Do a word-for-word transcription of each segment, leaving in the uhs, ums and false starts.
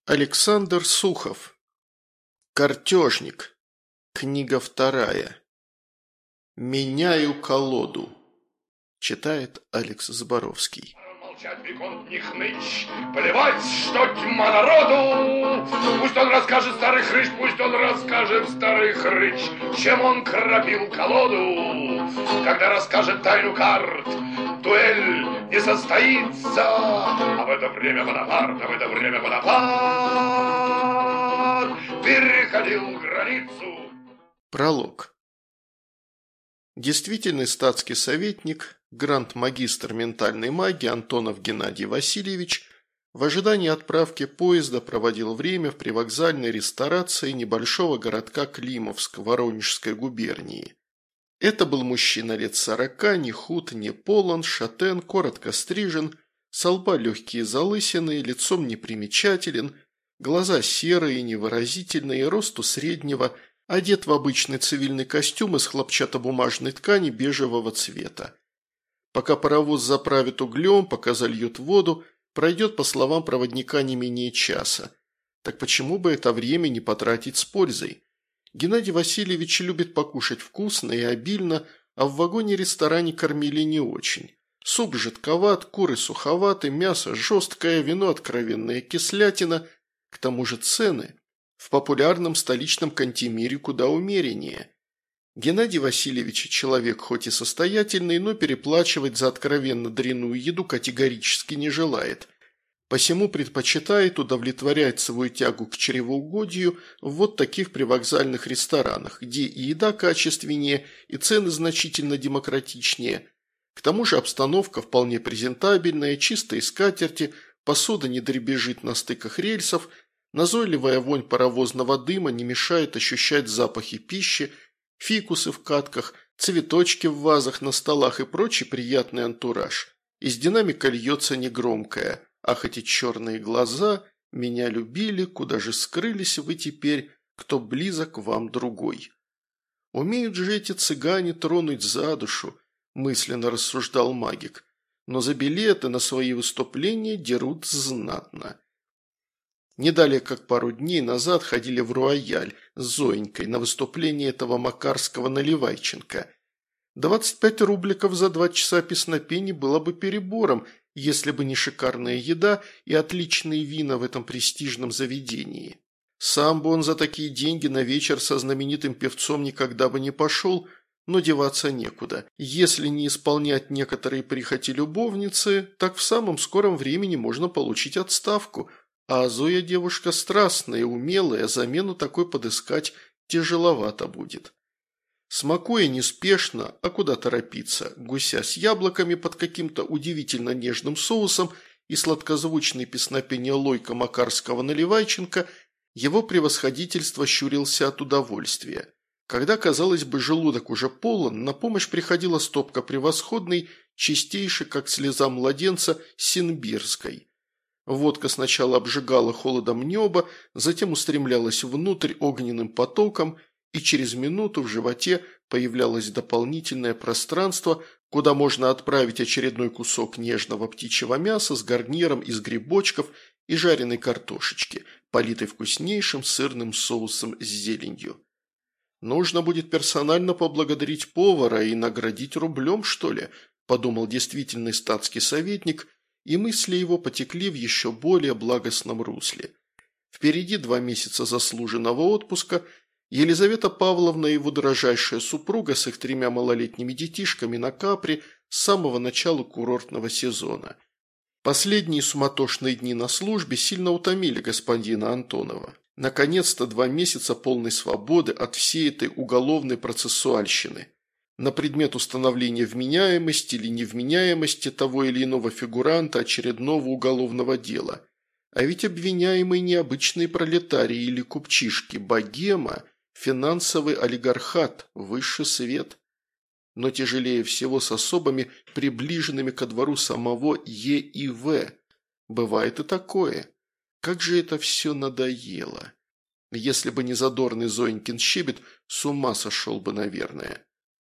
Александр Сухов. Картежник. Книга вторая. «Меняю колоду», читает Алекс Заборовский. Молчать, Виконт, не хнычь, плевать, что тьма народу. Пусть он расскажет, старый хрыч, пусть он расскажет, старый хрыч, чем он кропил колоду. Когда расскажет тайну карт, дуэль не состоится. А в это время Бонапарт, а в это время Бонапарт переходил границу. Пролог. Действительный статский советник, гранд-магистр ментальной магии Антонов Геннадий Васильевич в ожидании отправки поезда проводил время в привокзальной ресторации небольшого городка Климовск Воронежской губернии. Это был мужчина лет сорока, не худ, не полон, шатен, коротко стрижен, со лба легкие залысины, лицом непримечателен, глаза серые, невыразительные, росту среднего, одет в обычный цивильный костюм из хлопчатобумажной ткани бежевого цвета. Пока паровоз заправит углем, пока зальют воду, пройдет, по словам проводника, не менее часа. Так почему бы это время не потратить с пользой? Геннадий Васильевич любит покушать вкусно и обильно, а в вагоне-ресторане кормили не очень. Суп жидковат, куры суховаты, мясо жесткое, вино откровенная кислятина, к тому же цены в популярном столичном кантемире куда умереннее. Геннадий Васильевич человек хоть и состоятельный, но переплачивать за откровенно дрянную еду категорически не желает. Посему предпочитает удовлетворять свою тягу к чревоугодию в вот таких привокзальных ресторанах, где и еда качественнее, и цены значительно демократичнее. К тому же обстановка вполне презентабельная, чистые скатерти, посуда не дребезжит на стыках рельсов, назойливая вонь паровозного дыма не мешает ощущать запахи пищи, фикусы в катках, цветочки в вазах на столах и прочий приятный антураж. Из динамика льется негромкое: «Ах, эти черные глаза, меня любили, куда же скрылись вы теперь, кто близок вам другой». «Умеют же эти цыгане тронуть за душу», – мысленно рассуждал магик, «но за билеты на свои выступления дерут знатно». Не далее, как пару дней назад ходили в Руаяль с Зоенькой на выступление этого Макарского Наливайченко. двадцать пять рубликов за два часа песнопений было бы перебором, если бы не шикарная еда и отличные вина в этом престижном заведении. Сам бы он за такие деньги на вечер со знаменитым певцом никогда бы не пошел, но деваться некуда. Если не исполнять некоторые прихоти любовницы, так в самом скором времени можно получить отставку. А Зоя девушка страстная, умелая, замену такой подыскать тяжеловато будет. Смакуя неспешно, а куда торопиться, гуся с яблоками под каким-то удивительно нежным соусом и сладкозвучное песнопение Лойка Макарского Наливайченко, его превосходительство щурился от удовольствия. Когда, казалось бы, желудок уже полон, на помощь приходила стопка превосходной, чистейшей, как слеза младенца, синбирской. Водка сначала обжигала холодом небо, затем устремлялась внутрь огненным потоком, и через минуту в животе появлялось дополнительное пространство, куда можно отправить очередной кусок нежного птичьего мяса с гарниром из грибочков и жареной картошечки, политой вкуснейшим сырным соусом с зеленью. «Нужно будет персонально поблагодарить повара и наградить рублем, что ли», – подумал действительный статский советник, и мысли его потекли в еще более благостном русле. Впереди два месяца заслуженного отпуска. Елизавета Павловна, его дорожайшая супруга с их тремя малолетними детишками на Капри с самого начала курортного сезона. Последние суматошные дни на службе сильно утомили господина Антонова. Наконец-то два месяца полной свободы от всей этой уголовной процессуальщины. На предмет установления вменяемости или невменяемости того или иного фигуранта очередного уголовного дела. А ведь обвиняемые необычные пролетарии или купчишки, богема, финансовый олигархат, высший свет. Но тяжелее всего с особами, приближенными ко двору самого Е и В. Бывает и такое. Как же это все надоело. Если бы не задорный Зоенькин щебет, с ума сошел бы, наверное.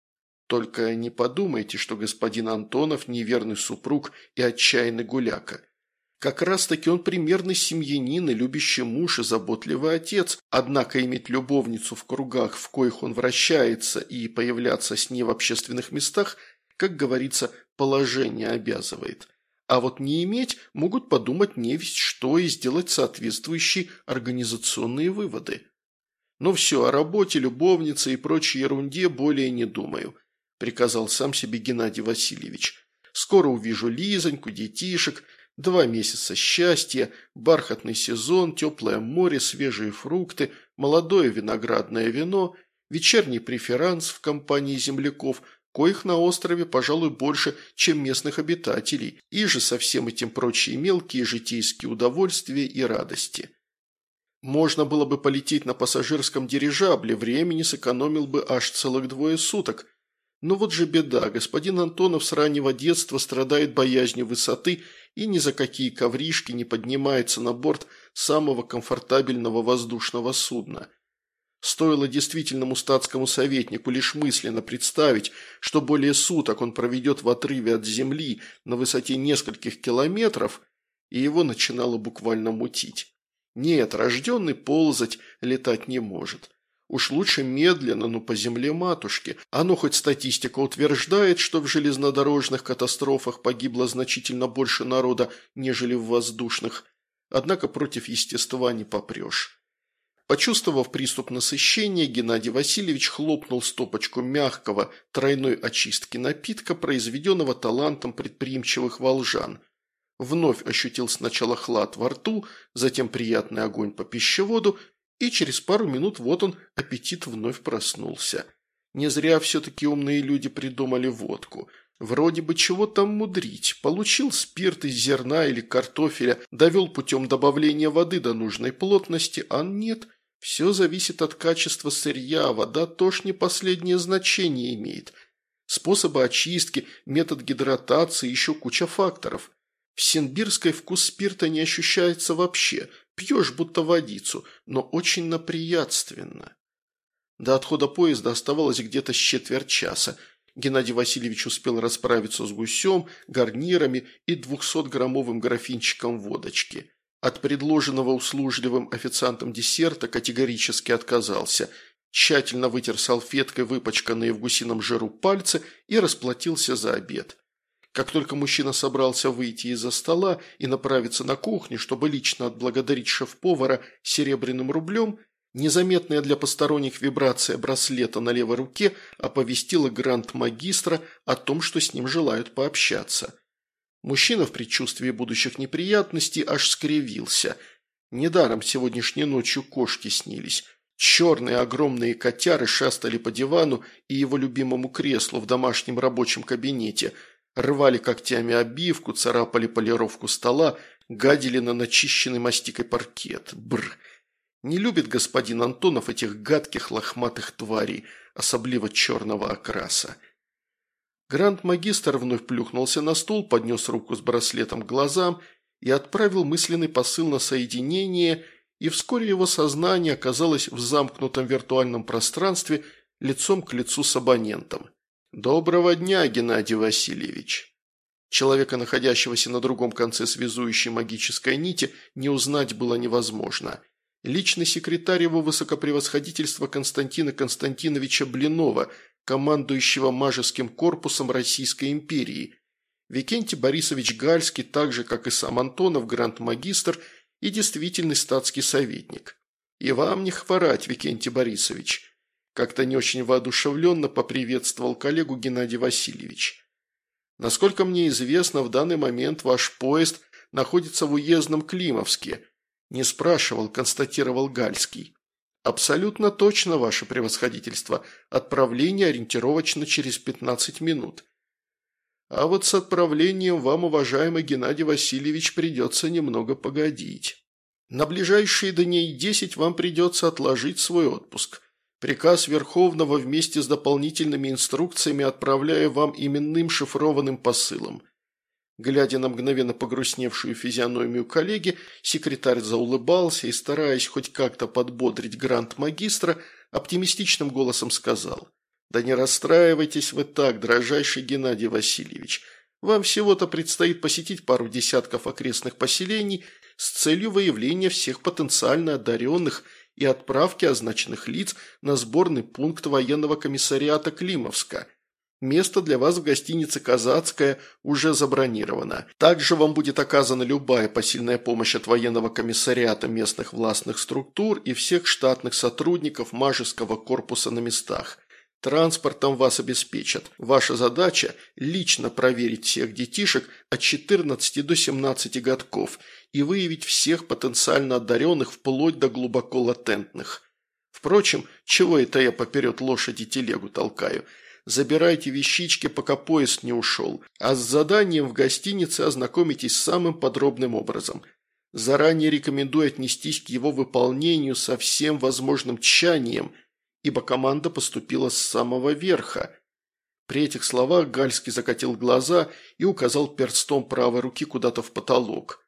Только не подумайте, что господин Антонов неверный супруг и отчаянный гуляка. Как раз-таки он примерный семьянин и любящий муж и заботливый отец, однако иметь любовницу в кругах, в коих он вращается, и появляться с ней в общественных местах, как говорится, положение обязывает. А вот не иметь могут подумать невесть что и сделать соответствующие организационные выводы. Но все, о работе, любовнице и прочей ерунде более не думаю, приказал сам себе Геннадий Васильевич. Скоро увижу Лизоньку, детишек. Два месяца счастья, бархатный сезон, теплое море, свежие фрукты, молодое виноградное вино, вечерний преферанс в компании земляков, коих на острове, пожалуй, больше, чем местных обитателей, и же со всем этим прочие мелкие житейские удовольствия и радости. Можно было бы полететь на пассажирском дирижабле, времени сэкономил бы аж целых двое суток. Но вот же беда, господин Антонов с раннего детства страдает боязнью высоты и ни за какие ковришки не поднимается на борт самого комфортабельного воздушного судна. Стоило действительному статскому советнику лишь мысленно представить, что более суток он проведет в отрыве от земли на высоте нескольких километров, и его начинало буквально мутить. Нет, рожденный ползать, летать не может. Уж лучше медленно, но по земле матушки. Оно хоть статистика утверждает, что в железнодорожных катастрофах погибло значительно больше народа, нежели в воздушных. Однако против естества не попрешь. Почувствовав приступ насыщения, Геннадий Васильевич хлопнул стопочку мягкого тройной очистки напитка, произведенного талантом предприимчивых волжан. Вновь ощутил сначала хлад во рту, затем приятный огонь по пищеводу, и через пару минут вот он, аппетит вновь проснулся. Не зря все-таки умные люди придумали водку. Вроде бы чего там мудрить. Получил спирт из зерна или картофеля, довел путем добавления воды до нужной плотности, а нет. Все зависит от качества сырья, вода тоже не последнее значение имеет. Способы очистки, метод гидратации, еще куча факторов. В Симбирской вкус спирта не ощущается вообще. Пьешь будто водицу, но очень наприятственно. До отхода поезда оставалось где-то с четверть часа. Геннадий Васильевич успел расправиться с гусем, гарнирами и двухсотграммовым графинчиком водочки. От предложенного услужливым официантом десерта категорически отказался. Тщательно вытер салфеткой выпачканные в гусином жиру пальцы и расплатился за обед. Как только мужчина собрался выйти из-за стола и направиться на кухню, чтобы лично отблагодарить шеф-повара серебряным рублем, незаметная для посторонних вибрация браслета на левой руке оповестила гранд-магистра о том, что с ним желают пообщаться. Мужчина в предчувствии будущих неприятностей аж скривился. Недаром сегодняшней ночью кошки снились. Черные огромные котяры шастали по дивану и его любимому креслу в домашнем рабочем кабинете – рвали когтями обивку, царапали полировку стола, гадили на начищенный мастикой паркет. Бррр. Не любит господин Антонов этих гадких лохматых тварей, особливо черного окраса. Гранд-магистр вновь плюхнулся на стул, поднес руку с браслетом к глазам и отправил мысленный посыл на соединение, и вскоре его сознание оказалось в замкнутом виртуальном пространстве лицом к лицу с абонентом. «Доброго дня, Геннадий Васильевич!» Человека, находящегося на другом конце связующей магической нити, не узнать было невозможно. Личный секретарь его высокопревосходительства Константина Константиновича Блинова, командующего мажеским корпусом Российской империи. Викентий Борисович Гальский, так же, как и сам Антонов, гранд-магистр и действительный статский советник. «И вам не хворать, Викентий Борисович!» Как-то не очень воодушевленно поприветствовал коллегу Геннадий Васильевич. «Насколько мне известно, в данный момент ваш поезд находится в уездном Климовске». Не спрашивал, констатировал Гальский. «Абсолютно точно, ваше превосходительство. Отправление ориентировочно через пятнадцать минут». «А вот с отправлением вам, уважаемый Геннадий Васильевич, придется немного погодить. На ближайшие дней десять вам придется отложить свой отпуск. Приказ Верховного вместе с дополнительными инструкциями отправляю вам именным шифрованным посылом». Глядя на мгновенно погрустневшую физиономию коллеги, секретарь заулыбался и, стараясь хоть как-то подбодрить гранд-магистра, оптимистичным голосом сказал: «Да не расстраивайтесь вы так, дрожайший Геннадий Васильевич. Вам всего-то предстоит посетить пару десятков окрестных поселений с целью выявления всех потенциально одаренных и отправки означенных лиц на сборный пункт военного комиссариата Климовска. Место для вас в гостинице «Казацкая» уже забронировано. Также вам будет оказана любая посильная помощь от военного комиссариата местных властных структур и всех штатных сотрудников Мажеского корпуса на местах. Транспортом вас обеспечат. Ваша задача – лично проверить всех детишек от четырнадцати до семнадцати годков и выявить всех потенциально одаренных вплоть до глубоко латентных. Впрочем, чего это я поперед лошади телегу толкаю? Забирайте вещички, пока поезд не ушел, а с заданием в гостинице ознакомитесь самым подробным образом. Заранее рекомендую отнестись к его выполнению со всем возможным тщанием, ибо команда поступила с самого верха. При этих словах Гальский закатил глаза и указал перстом правой руки куда-то в потолок.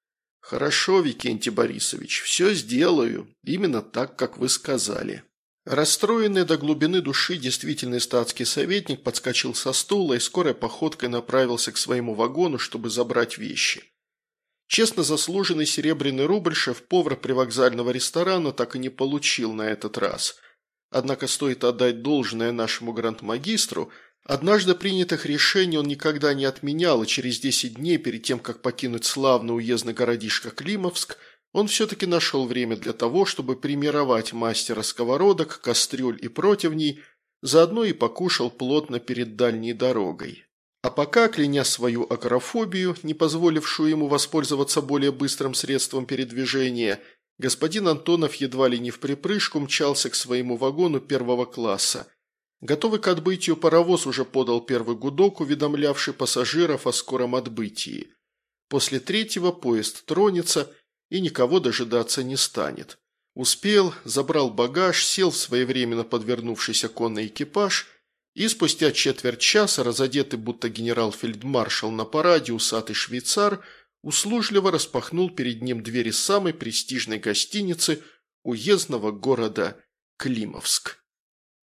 «Хорошо, Викентий Борисович, все сделаю, именно так, как вы сказали». Расстроенный до глубины души действительный статский советник подскочил со стула и скорой походкой направился к своему вагону, чтобы забрать вещи. Честно заслуженный серебряный рубль шеф-повар привокзального ресторана так и не получил на этот раз. Однако стоит отдать должное нашему гранд-магистру, однажды принятых решений он никогда не отменял, и через десять дней перед тем, как покинуть славный уездный городишко Климовск, он все-таки нашел время для того, чтобы примировать мастера сковородок, кастрюль и противней, заодно и покушал плотно перед дальней дорогой. А пока, кляня свою агорафобию, не позволившую ему воспользоваться более быстрым средством передвижения, господин Антонов едва ли не вприпрыжку мчался к своему вагону первого класса. Готовый к отбытию паровоз уже подал первый гудок, уведомлявший пассажиров о скором отбытии. После третьего поезд тронется и никого дожидаться не станет. Успел, забрал багаж, сел в своевременно подвернувшийся конный экипаж и спустя четверть часа, разодетый будто генерал-фельдмаршал на параде усатый швейцар, услужливо распахнул перед ним двери самой престижной гостиницы уездного города Климовск.